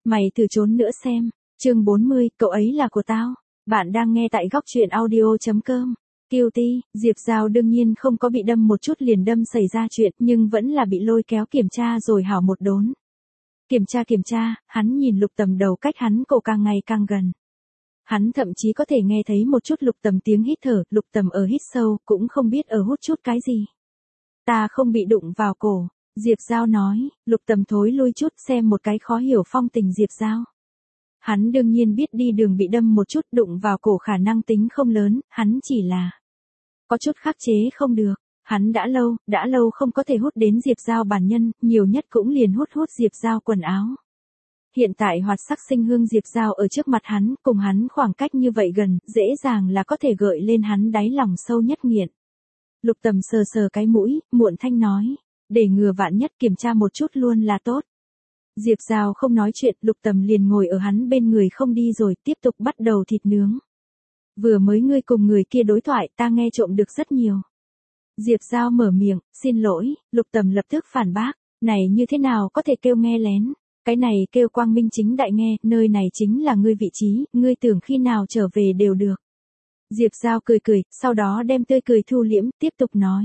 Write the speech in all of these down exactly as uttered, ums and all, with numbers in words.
Mày thử trốn nữa xem. Chương bốn mươi, cậu ấy là của tao. Bạn đang nghe tại góc truyện audio chấm com. Guilty, Diệp Giao đương nhiên không có bị đâm một chút liền đâm xảy ra chuyện, nhưng vẫn là bị lôi kéo kiểm tra rồi hảo một đốn. Kiểm tra kiểm tra, hắn nhìn Lục Tầm đầu cách hắn cổ càng ngày càng gần. Hắn thậm chí có thể nghe thấy một chút Lục Tầm tiếng hít thở, Lục Tầm ở hít sâu, cũng không biết ở hút chút cái gì. Ta không bị đụng vào cổ, Diệp Giao nói. Lục Tầm thối lui chút xem một cái khó hiểu phong tình Diệp Giao. Hắn đương nhiên biết đi đường bị đâm một chút đụng vào cổ khả năng tính không lớn, hắn chỉ là có chút khắc chế không được. Hắn đã lâu, đã lâu không có thể hút đến Diệp Giao bản nhân, nhiều nhất cũng liền hút hút Diệp Giao quần áo. Hiện tại hoạt sắc sinh hương Diệp Giao ở trước mặt hắn, cùng hắn khoảng cách như vậy gần, dễ dàng là có thể gợi lên hắn đáy lòng sâu nhất nghiện. Lục Tầm sờ sờ cái mũi, muộn thanh nói, để ngừa vạn nhất kiểm tra một chút luôn là tốt. Diệp Giao không nói chuyện, Lục Tầm liền ngồi ở hắn bên người không đi rồi, tiếp tục bắt đầu thịt nướng. Vừa mới ngươi cùng người kia đối thoại, ta nghe trộm được rất nhiều. Diệp Giao mở miệng, xin lỗi, Lục Tầm lập tức phản bác, này như thế nào có thể kêu nghe lén, cái này kêu quang minh chính đại nghe, nơi này chính là ngươi vị trí, ngươi tưởng khi nào trở về đều được. Diệp Giao cười cười, sau đó đem tươi cười thu liễm, tiếp tục nói.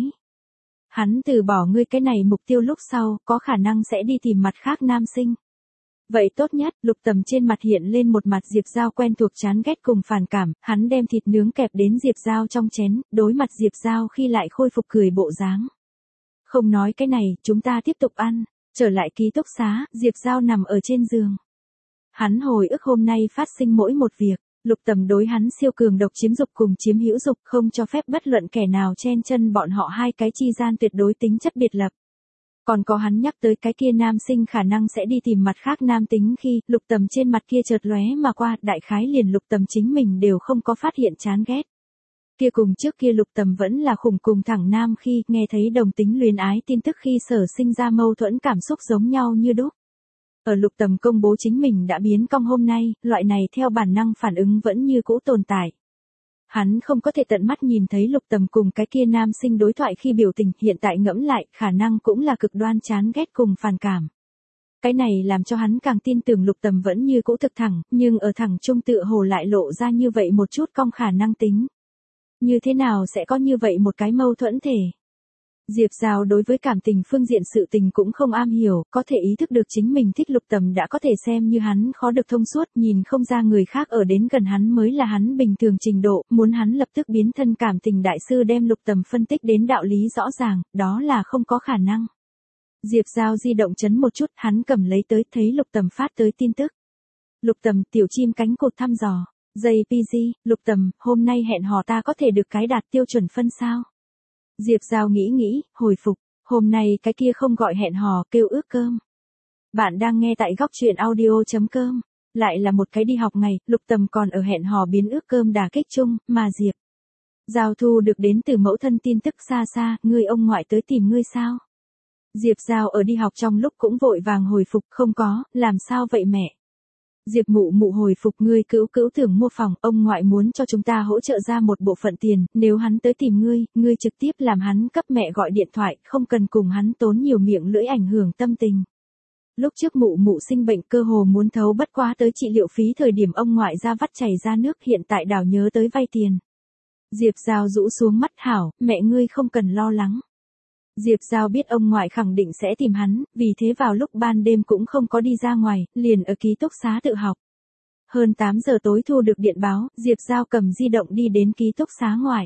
Hắn từ bỏ ngươi cái này mục tiêu lúc sau, có khả năng sẽ đi tìm mặt khác nam sinh. Vậy tốt nhất, Lục Tầm trên mặt hiện lên một mặt Diệp Giao quen thuộc chán ghét cùng phản cảm, hắn đem thịt nướng kẹp đến Diệp Giao trong chén, đối mặt Diệp Giao khi lại khôi phục cười bộ dáng. Không nói cái này, chúng ta tiếp tục ăn. Trở lại ký túc xá, Diệp Giao nằm ở trên giường. Hắn hồi ức hôm nay phát sinh mỗi một việc, Lục Tầm đối hắn siêu cường độc chiếm dục cùng chiếm hữu dục, không cho phép bất luận kẻ nào chen chân bọn họ hai cái chi gian tuyệt đối tính chất biệt lập. Còn có hắn nhắc tới cái kia nam sinh khả năng sẽ đi tìm mặt khác nam tính khi, Lục Tầm trên mặt kia chợt lóe mà qua, đại khái liền Lục Tầm chính mình đều không có phát hiện chán ghét. Kia cùng trước kia Lục Tầm vẫn là khủng cùng thẳng nam khi nghe thấy đồng tính luyến ái tin tức khi sở sinh ra mâu thuẫn cảm xúc giống nhau như đúc. Ở Lục Tầm công bố chính mình đã biến cong hôm nay, loại này theo bản năng phản ứng vẫn như cũ tồn tại. Hắn không có thể tận mắt nhìn thấy Lục Tầm cùng cái kia nam sinh đối thoại khi biểu tình, hiện tại ngẫm lại, khả năng cũng là cực đoan chán ghét cùng phản cảm. Cái này làm cho hắn càng tin tưởng Lục Tầm vẫn như cũ thực thẳng, nhưng ở thẳng trung tựa hồ lại lộ ra như vậy một chút cong khả năng tính. Như thế nào sẽ có như vậy một cái mâu thuẫn thể? Diệp Giao đối với cảm tình phương diện sự tình cũng không am hiểu, có thể ý thức được chính mình thích Lục Tầm đã có thể xem như hắn khó được thông suốt, nhìn không ra người khác ở đến gần hắn mới là hắn bình thường trình độ, muốn hắn lập tức biến thân cảm tình đại sư đem Lục Tầm phân tích đến đạo lý rõ ràng, đó là không có khả năng. Diệp Giao di động chấn một chút, hắn cầm lấy tới, thấy Lục Tầm phát tới tin tức. Lục Tầm, tiểu chim cánh cụt thăm dò. jê pê giê, Lục Tầm, hôm nay hẹn hò ta có thể được cái đạt tiêu chuẩn phân sao? Diệp Giao nghĩ nghĩ, hồi phục, hôm nay cái kia không gọi hẹn hò, kêu ước cơm. Bạn đang nghe tại góc truyện audio chấm com. Lại là một cái đi học ngày, Lục Tầm còn ở hẹn hò biến ước cơm đả kích chung, mà Diệp Giao thu được đến từ mẫu thân tin tức xa xa, ngươi ông ngoại tới tìm ngươi sao? Diệp Giao ở đi học trong lúc cũng vội vàng hồi phục, không có, làm sao vậy mẹ? Diệp mụ mụ hồi phục, ngươi cữu cữu tưởng mua phòng, ông ngoại muốn cho chúng ta hỗ trợ ra một bộ phận tiền, nếu hắn tới tìm ngươi, ngươi trực tiếp làm hắn cấp mẹ gọi điện thoại, không cần cùng hắn tốn nhiều miệng lưỡi ảnh hưởng tâm tình. Lúc trước mụ mụ sinh bệnh cơ hồ muốn thấu bất quá tới trị liệu phí thời điểm ông ngoại ra vắt chảy ra nước, hiện tại đảo nhớ tới vay tiền. Diệp Giao rũ xuống mắt, hảo, mẹ ngươi không cần lo lắng. Diệp Giao biết ông ngoại khẳng định sẽ tìm hắn, vì thế vào lúc ban đêm cũng không có đi ra ngoài, liền ở ký túc xá tự học. Hơn tám giờ tối thu được điện báo, Diệp Giao cầm di động đi đến ký túc xá ngoài.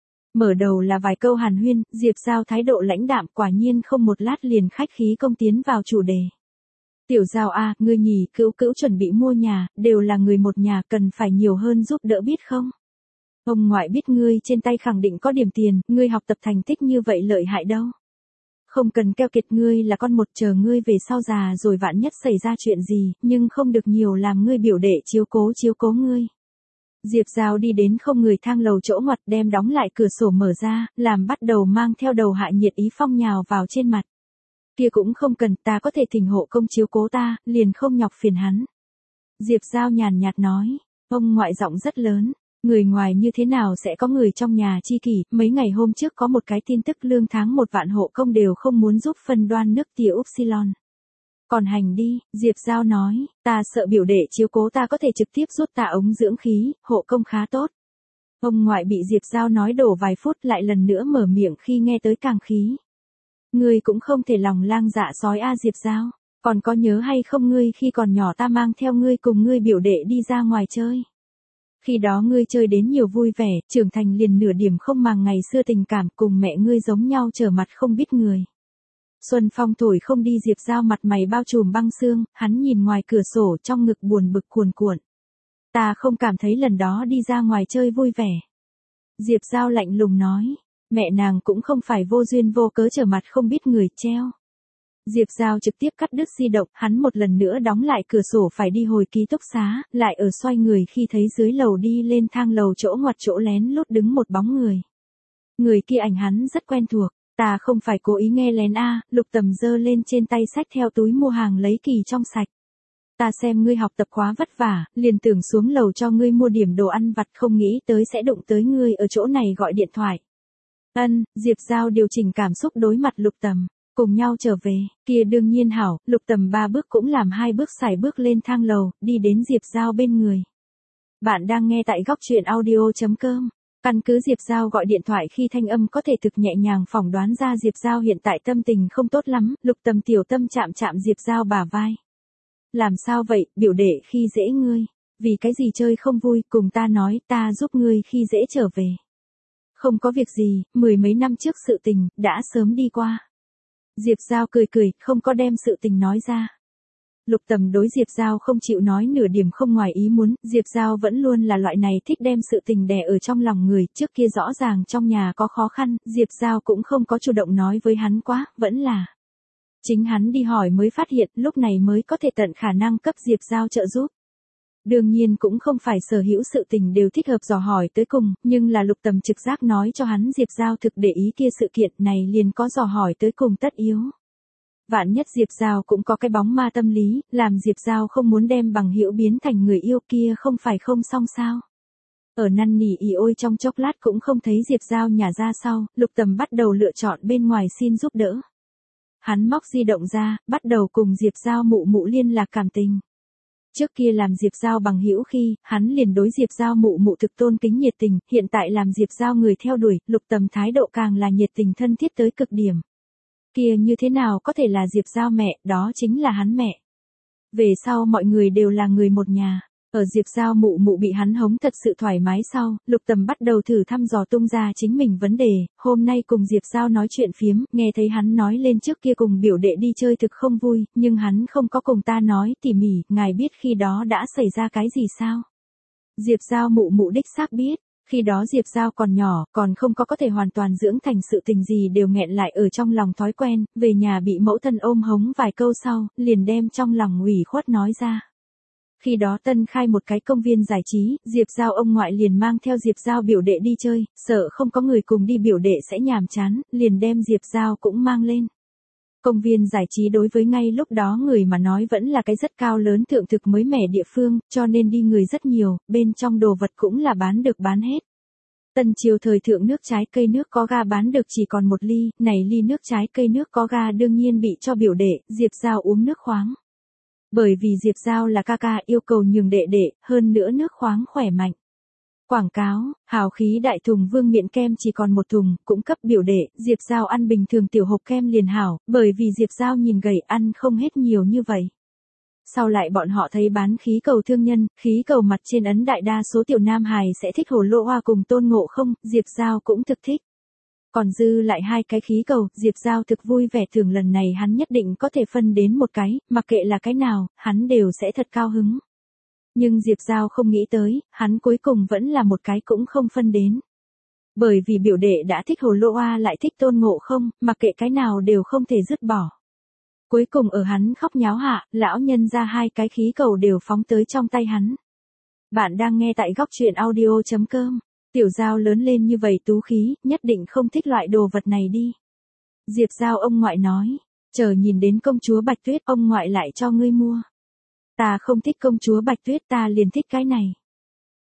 Mở đầu là vài câu hàn huyên, Diệp Giao thái độ lãnh đạm, quả nhiên không một lát liền khách khí công tiến vào chủ đề. Tiểu Giao a, ngươi nhì cữu cữu chuẩn bị mua nhà, đều là người một nhà, cần phải nhiều hơn giúp đỡ biết không? Ông ngoại biết ngươi trên tay khẳng định có điểm tiền, ngươi học tập thành tích như vậy lợi hại đâu. Không cần keo kiệt, ngươi là con một, chờ ngươi về sau già rồi vạn nhất xảy ra chuyện gì, nhưng không được nhiều làm ngươi biểu đệ chiếu cố chiếu cố ngươi. Diệp Giao đi đến không người thang lầu chỗ ngoặt, đem đóng lại cửa sổ mở ra, làm bắt đầu mang theo đầu hạ nhiệt ý phong nhào vào trên mặt. Kia cũng không cần, ta có thể thỉnh hộ công chiếu cố ta, liền không nhọc phiền hắn. Diệp Giao nhàn nhạt nói, ông ngoại giọng rất lớn. Người ngoài như thế nào sẽ có người trong nhà chi kỷ, mấy ngày hôm trước có một cái tin tức lương tháng một vạn hộ công đều không muốn giúp phân đoan nước tia Upsilon. Còn hành đi, Diệp Giao nói, ta sợ biểu đệ chiếu cố ta có thể trực tiếp rút ta ống dưỡng khí, hộ công khá tốt. Ông ngoại bị Diệp Giao nói đổ vài phút lại lần nữa mở miệng khi nghe tới càng khí. Ngươi cũng không thể lòng lang dạ sói a Diệp Giao, còn có nhớ hay không ngươi khi còn nhỏ ta mang theo ngươi cùng ngươi biểu đệ đi ra ngoài chơi. Khi đó ngươi chơi đến nhiều vui vẻ, trưởng thành liền nửa điểm không màng ngày xưa tình cảm cùng mẹ ngươi giống nhau trở mặt không biết người. Xuân phong thổi không đi Diệp Giao mặt mày bao trùm băng sương, hắn nhìn ngoài cửa sổ trong ngực buồn bực cuồn cuộn. Ta không cảm thấy lần đó đi ra ngoài chơi vui vẻ. Diệp Giao lạnh lùng nói, mẹ nàng cũng không phải vô duyên vô cớ trở mặt không biết người treo. Diệp Giao trực tiếp cắt đứt di động, hắn một lần nữa đóng lại cửa sổ phải đi hồi ký túc xá, lại ở xoay người khi thấy dưới lầu đi lên thang lầu chỗ ngoặt chỗ lén lút đứng một bóng người. Người kia ảnh hắn rất quen thuộc, ta không phải cố ý nghe lén a, Lục Tầm giơ lên trên tay xách theo túi mua hàng lấy kỳ trong sạch. Ta xem ngươi học tập quá vất vả, liền tưởng xuống lầu cho ngươi mua điểm đồ ăn vặt không nghĩ tới sẽ đụng tới ngươi ở chỗ này gọi điện thoại. Ân, Diệp Giao điều chỉnh cảm xúc đối mặt Lục Tầm. Cùng nhau trở về, kia đương nhiên hảo, Lục Tầm ba bước cũng làm hai bước xài bước lên thang lầu, đi đến Diệp Giao bên người. Bạn đang nghe tại góc truyện audio.com. Căn cứ Diệp Giao gọi điện thoại khi thanh âm có thể thực nhẹ nhàng phỏng đoán ra Diệp Giao hiện tại tâm tình không tốt lắm, Lục Tầm tiểu tâm chạm chạm Diệp Giao bả vai. Làm sao vậy, biểu đệ khi dễ ngươi, vì cái gì chơi không vui, cùng ta nói, ta giúp ngươi khi dễ trở về. Không có việc gì, mười mấy năm trước sự tình, đã sớm đi qua. Diệp Giao cười cười, không có đem sự tình nói ra. Lục Tầm đối Diệp Giao không chịu nói nửa điểm không ngoài ý muốn, Diệp Giao vẫn luôn là loại này thích đem sự tình đè ở trong lòng người, trước kia rõ ràng trong nhà có khó khăn, Diệp Giao cũng không có chủ động nói với hắn quá, vẫn là. Chính hắn đi hỏi mới phát hiện, lúc này mới có thể tận khả năng cấp Diệp Giao trợ giúp. Đương nhiên cũng không phải sở hữu sự tình đều thích hợp dò hỏi tới cùng, nhưng là Lục Tầm trực giác nói cho hắn Diệp Giao thực để ý kia sự kiện này liền có dò hỏi tới cùng tất yếu. Vạn nhất Diệp Giao cũng có cái bóng ma tâm lý, làm Diệp Giao không muốn đem bằng hữu biến thành người yêu kia không phải không xong sao. Ở năn nỉ ỉ ôi trong chốc lát cũng không thấy Diệp Giao nhả ra sau, Lục Tầm bắt đầu lựa chọn bên ngoài xin giúp đỡ. Hắn móc di động ra, bắt đầu cùng Diệp Giao mụ mụ liên lạc cảm tình. Trước kia làm Diệp Giao bằng hữu khi, hắn liền đối Diệp Giao mụ mụ thực tôn kính nhiệt tình, hiện tại làm Diệp Giao người theo đuổi, Lục Tầm thái độ càng là nhiệt tình thân thiết tới cực điểm. Kia như thế nào có thể là Diệp Giao mẹ, đó chính là hắn mẹ. Về sau mọi người đều là người một nhà. Ở Diệp Giao mụ mụ bị hắn hống thật sự thoải mái sau, Lục Tầm bắt đầu thử thăm dò tung ra chính mình vấn đề, hôm nay cùng Diệp Giao nói chuyện phiếm, nghe thấy hắn nói lên trước kia cùng biểu đệ đi chơi thực không vui, nhưng hắn không có cùng ta nói tỉ mỉ, ngài biết khi đó đã xảy ra cái gì sao? Diệp Giao mụ mụ đích xác biết. Khi đó Diệp Giao còn nhỏ, còn không có có thể hoàn toàn dưỡng thành sự tình gì đều nghẹn lại ở trong lòng thói quen, về nhà bị mẫu thân ôm hống vài câu sau, liền đem trong lòng ủy khuất nói ra. Khi đó Tân khai một cái công viên giải trí, Diệp Giao ông ngoại liền mang theo Diệp Giao biểu đệ đi chơi, sợ không có người cùng đi biểu đệ sẽ nhàm chán, liền đem Diệp Giao cũng mang lên. Công viên giải trí đối với ngay lúc đó người mà nói vẫn là cái rất cao lớn thượng thực mới mẻ địa phương, cho nên đi người rất nhiều, bên trong đồ vật cũng là bán được bán hết. Tân triều thời thượng nước trái cây nước có ga bán được chỉ còn một ly, này ly nước trái cây nước có ga đương nhiên bị cho biểu đệ, Diệp Giao uống nước khoáng. Bởi vì Diệp Giao là ca ca yêu cầu nhường đệ đệ, hơn nữa nước khoáng khỏe mạnh. Quảng cáo, hào khí đại thùng vương miện kem chỉ còn một thùng, cũng cấp biểu đệ, Diệp Giao ăn bình thường tiểu hộp kem liền hảo, bởi vì Diệp Giao nhìn gầy ăn không hết nhiều như vậy. Sau lại bọn họ thấy bán khí cầu thương nhân, khí cầu mặt trên ấn đại đa số tiểu nam hài sẽ thích Hồ Lô Hoa cùng Tôn Ngộ Không, Diệp Giao cũng thực thích. Còn dư lại hai cái khí cầu, Diệp Giao thực vui vẻ thường lần này hắn nhất định có thể phân đến một cái, mặc kệ là cái nào, hắn đều sẽ thật cao hứng. Nhưng Diệp Giao không nghĩ tới, hắn cuối cùng vẫn là một cái cũng không phân đến. Bởi vì biểu đệ đã thích Hồ Lô Hoa lại thích Tôn Ngộ Không, mặc kệ cái nào đều không thể dứt bỏ. Cuối cùng ở hắn khóc nháo hạ, lão nhân ra hai cái khí cầu đều phóng tới trong tay hắn. Bạn đang nghe tại góc truyện audio.com. Tiểu Giao lớn lên như vậy tú khí, nhất định không thích loại đồ vật này đi. Diệp Giao ông ngoại nói, chờ nhìn đến công chúa Bạch Tuyết ông ngoại lại cho ngươi mua. Ta không thích công chúa Bạch Tuyết ta liền thích cái này.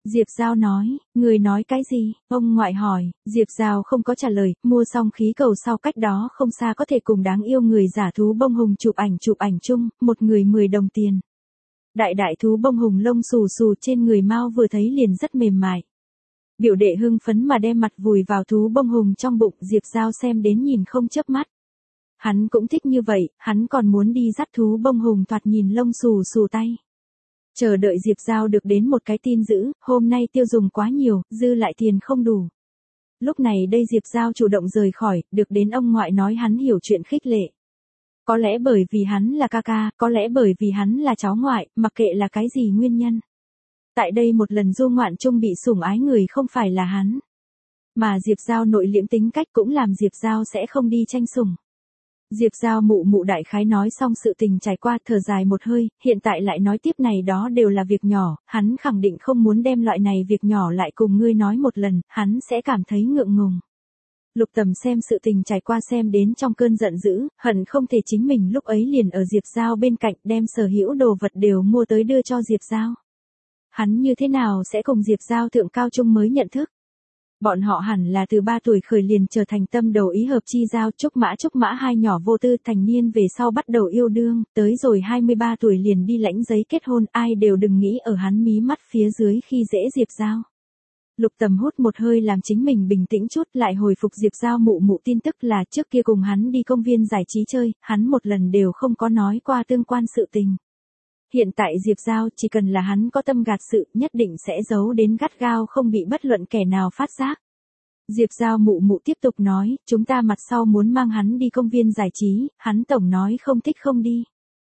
Diệp Giao nói, người nói cái gì? Ông ngoại hỏi, Diệp Giao không có trả lời, mua xong khí cầu sau cách đó không xa có thể cùng đáng yêu người giả thú bông hùng chụp ảnh chụp ảnh chung, một người mười đồng tiền. Đại đại thú bông hùng lông xù xù trên người Mao vừa thấy liền rất mềm mại. Biểu đệ hưng phấn mà đem mặt vùi vào thú bông hùng trong bụng, Diệp Giao xem đến nhìn không chớp mắt. Hắn cũng thích như vậy, hắn còn muốn đi dắt thú bông hùng thoạt nhìn lông xù xù tay. Chờ đợi Diệp Giao được đến một cái tin dữ, hôm nay tiêu dùng quá nhiều, dư lại tiền không đủ. Lúc này đây Diệp Giao chủ động rời khỏi, được đến ông ngoại nói hắn hiểu chuyện khích lệ. Có lẽ bởi vì hắn là ca ca, có lẽ bởi vì hắn là cháu ngoại, mặc kệ là cái gì nguyên nhân. Tại đây một lần du ngoạn chung bị sủng ái người không phải là hắn. Mà Diệp Giao nội liễm tính cách cũng làm Diệp Giao sẽ không đi tranh sủng. Diệp Giao mụ mụ đại khái nói xong sự tình trải qua, thở dài một hơi, hiện tại lại nói tiếp này đó đều là việc nhỏ, hắn khẳng định không muốn đem loại này việc nhỏ lại cùng ngươi nói một lần, hắn sẽ cảm thấy ngượng ngùng. Lục Tầm xem sự tình trải qua xem đến trong cơn giận dữ, hận không thể chính mình lúc ấy liền ở Diệp Giao bên cạnh đem sở hữu đồ vật đều mua tới đưa cho Diệp Giao. Hắn như thế nào sẽ cùng Diệp Giao thượng cao trung mới nhận thức? Bọn họ hẳn là từ ba tuổi khởi liền trở thành tâm đầu ý hợp chi giao, Trúc Mã Trúc Mã hai nhỏ vô tư thành niên về sau bắt đầu yêu đương, tới rồi hai mươi ba tuổi liền đi lãnh giấy kết hôn, ai đều đừng nghĩ ở hắn mí mắt phía dưới khi dễ Diệp Giao. Lục Tầm hút một hơi làm chính mình bình tĩnh chút, lại hồi phục Diệp Giao mụ mụ tin tức là trước kia cùng hắn đi công viên giải trí chơi, hắn một lần đều không có nói qua tương quan sự tình. Hiện tại Diệp Giao chỉ cần là hắn có tâm gạt sự, nhất định sẽ giấu đến gắt gao không bị bất luận kẻ nào phát giác. Diệp Giao mụ mụ tiếp tục nói, chúng ta mặt sau muốn mang hắn đi công viên giải trí, hắn tổng nói không thích không đi.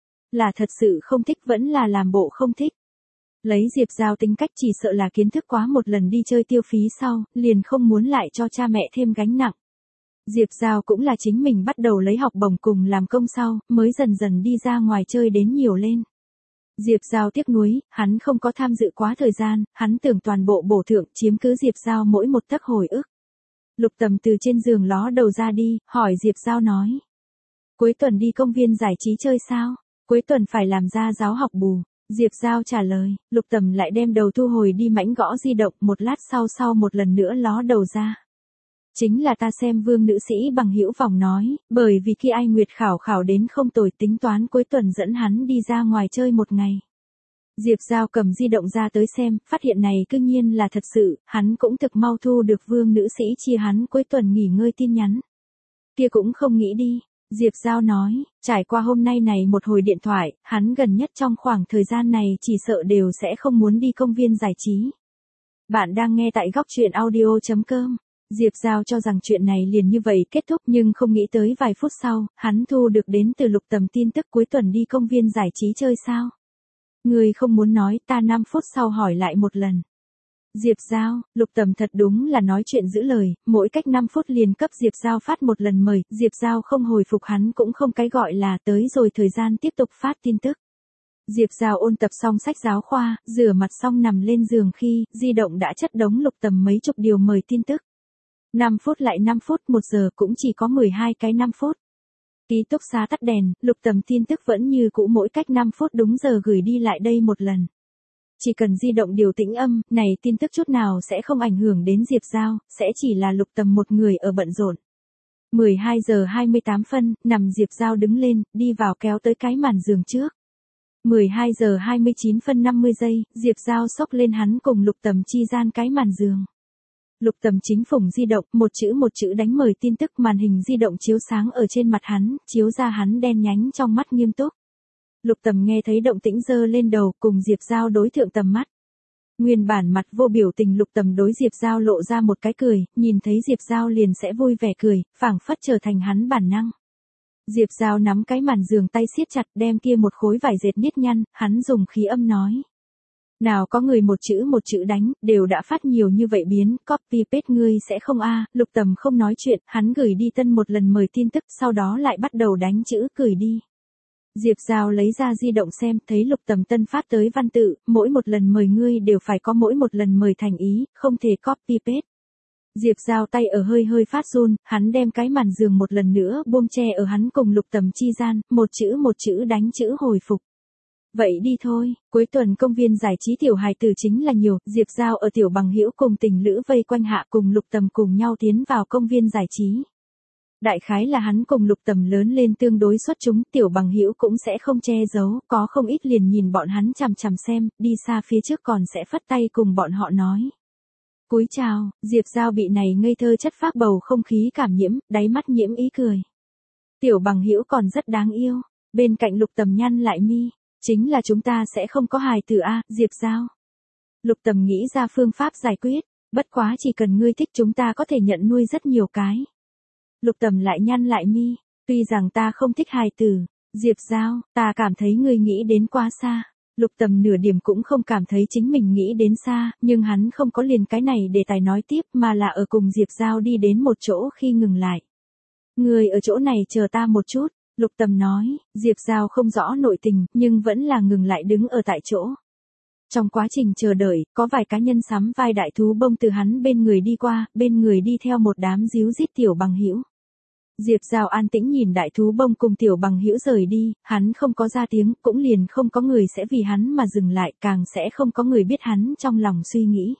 Là thật sự không thích vẫn là làm bộ không thích. Lấy Diệp Giao tính cách chỉ sợ là kiến thức quá một lần đi chơi tiêu phí sau, liền không muốn lại cho cha mẹ thêm gánh nặng. Diệp Giao cũng là chính mình bắt đầu lấy học bổng cùng làm công sau, mới dần dần đi ra ngoài chơi đến nhiều lên. Diệp Giao tiếc nuối, hắn không có tham dự quá thời gian, hắn tưởng toàn bộ bổ thượng chiếm cứ Diệp Giao mỗi một tấc hồi ức. Lục Tầm từ trên giường ló đầu ra đi, hỏi Diệp Giao nói. Cuối tuần đi công viên giải trí chơi sao? Cuối tuần phải làm ra giáo học bù. Diệp Giao trả lời, Lục Tầm lại đem đầu thu hồi đi mãnh gõ di động, một lát sau sau một lần nữa ló đầu ra. Chính là ta xem Vương nữ sĩ bằng hữu vòng nói, bởi vì khi ai Nguyệt khảo khảo đến không tồi tính toán cuối tuần dẫn hắn đi ra ngoài chơi một ngày. Diệp Giao cầm di động ra tới xem, phát hiện này cương nhiên là thật sự, hắn cũng thực mau thu được Vương nữ sĩ chia hắn cuối tuần nghỉ ngơi tin nhắn. Kia cũng không nghĩ đi. Diệp Giao nói, trải qua hôm nay này một hồi điện thoại, hắn gần nhất trong khoảng thời gian này chỉ sợ đều sẽ không muốn đi công viên giải trí. Bạn đang nghe tại góc truyện audio chấm com. Diệp Giao cho rằng chuyện này liền như vậy kết thúc nhưng không nghĩ tới vài phút sau, hắn thu được đến từ Lục Tầm tin tức cuối tuần đi công viên giải trí chơi sao. Người không muốn nói, ta năm phút sau hỏi lại một lần. Diệp Giao, Lục Tầm thật đúng là nói chuyện giữ lời, mỗi cách năm phút liền cấp Diệp Giao phát một lần mời, Diệp Giao không hồi phục hắn cũng không cái gọi là tới rồi thời gian tiếp tục phát tin tức. Diệp Giao ôn tập xong sách giáo khoa, rửa mặt xong nằm lên giường khi, di động đã chất đống Lục Tầm mấy chục điều mời tin tức. năm phút lại năm phút, một giờ cũng chỉ có mười hai cái năm phút. Ký túc xá tắt đèn, Lục Tầm tin tức vẫn như cũ mỗi cách năm phút đúng giờ gửi đi lại đây một lần. Chỉ cần di động điều tĩnh âm, này tin tức chút nào sẽ không ảnh hưởng đến Diệp Giao, sẽ chỉ là Lục Tầm một người ở bận rộn. mười hai giờ hai mươi tám phân, nằm Diệp Giao đứng lên, đi vào kéo tới cái màn giường trước. mười hai giờ hai mươi chín phân năm mươi giây, Diệp Giao xốc lên hắn cùng Lục Tầm chi gian cái màn giường. Lục Tầm chính phủng di động, một chữ một chữ đánh mời tin tức, màn hình di động chiếu sáng ở trên mặt hắn, chiếu ra hắn đen nhánh trong mắt nghiêm túc. Lục Tầm nghe thấy động tĩnh giơ lên đầu, cùng Diệp Giao đối thượng tầm mắt. Nguyên bản mặt vô biểu tình Lục Tầm đối Diệp Giao lộ ra một cái cười, nhìn thấy Diệp Giao liền sẽ vui vẻ cười, phảng phất trở thành hắn bản năng. Diệp Giao nắm cái màn giường tay siết chặt, đem kia một khối vải dệt niết nhăn, hắn dùng khí âm nói. Nào có người một chữ một chữ đánh, đều đã phát nhiều như vậy biến, copy paste ngươi sẽ không a. Lục Tầm không nói chuyện, hắn gửi đi tân một lần mời tin tức, sau đó lại bắt đầu đánh chữ gửi đi. Diệp Giao lấy ra di động xem, thấy Lục Tầm tân phát tới văn tự, mỗi một lần mời ngươi đều phải có mỗi một lần mời thành ý, không thể copy paste. Diệp Giao tay ở hơi hơi phát run, hắn đem cái màn giường một lần nữa buông che ở hắn cùng Lục Tầm chi gian, một chữ một chữ đánh chữ hồi phục. Vậy đi thôi, cuối tuần công viên giải trí tiểu hài tử chính là nhiều, Diệp Giao ở tiểu bằng hữu cùng tình lữ vây quanh hạ cùng Lục Tầm cùng nhau tiến vào công viên giải trí. Đại khái là hắn cùng Lục Tầm lớn lên tương đối xuất chúng, tiểu bằng hữu cũng sẽ không che giấu, có không ít liền nhìn bọn hắn chằm chằm xem, đi xa phía trước còn sẽ phất tay cùng bọn họ nói. Cúi chào, Diệp Giao bị này ngây thơ chất phác bầu không khí cảm nhiễm, đáy mắt nhiễm ý cười. Tiểu bằng hữu còn rất đáng yêu, bên cạnh Lục Tầm nhăn lại mi, chính là chúng ta sẽ không có hài tử a, Diệp Giao. Lục Tầm nghĩ ra phương pháp giải quyết, bất quá chỉ cần ngươi thích chúng ta có thể nhận nuôi rất nhiều cái. Lục Tầm lại nhăn lại mi, tuy rằng ta không thích hài tử, Diệp Giao, ta cảm thấy ngươi nghĩ đến quá xa. Lục Tầm nửa điểm cũng không cảm thấy chính mình nghĩ đến xa, nhưng hắn không có liền cái này để tài nói tiếp mà là ở cùng Diệp Giao đi đến một chỗ khi ngừng lại. Ngươi ở chỗ này chờ ta một chút, Lục Tầm nói, Diệp Giao không rõ nội tình, nhưng vẫn là ngừng lại đứng ở tại chỗ. Trong quá trình chờ đợi, có vài cá nhân sắm vai đại thú bông từ hắn bên người đi qua, bên người đi theo một đám díu dít tiểu bằng hữu. Diệp Giao an tĩnh nhìn đại thú bông cùng tiểu bằng hữu rời đi, hắn không có ra tiếng, cũng liền không có người sẽ vì hắn mà dừng lại, càng sẽ không có người biết hắn trong lòng suy nghĩ.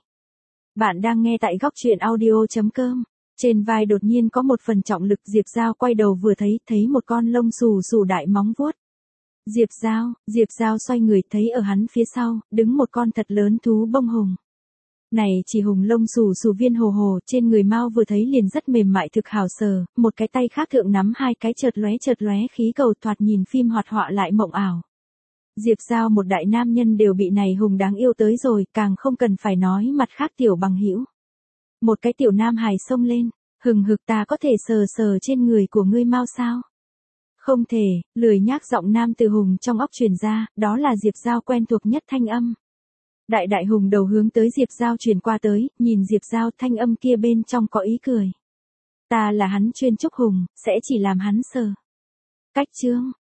Bạn đang nghe tại góc truyện audio chấm com. Trên vai đột nhiên có một phần trọng lực, Diệp Giao quay đầu vừa thấy, thấy một con lông xù xù đại móng vuốt. Diệp Giao, Diệp Giao xoay người thấy ở hắn phía sau, đứng một con thật lớn thú bông hùng. Này chỉ hùng lông xù xù viên hồ hồ, trên người mau vừa thấy liền rất mềm mại thực hào sờ, một cái tay khác thượng nắm hai cái chợt lóe chợt lóe khí cầu, thoạt nhìn phim hoạt họa lại mộng ảo. Diệp Giao một đại nam nhân đều bị này hùng đáng yêu tới rồi, càng không cần phải nói mặt khác tiểu bằng hữu. Một cái tiểu nam hài xông lên, hừng hực, ta có thể sờ sờ trên người của ngươi mau sao? Không thể, lười nhác giọng nam từ hùng trong óc truyền ra, đó là Diệp Giao quen thuộc nhất thanh âm. Đại đại hùng đầu hướng tới Diệp Giao truyền qua tới, nhìn Diệp Giao, thanh âm kia bên trong có ý cười. Ta là hắn chuyên trúc hùng, sẽ chỉ làm hắn sờ. Cách chương,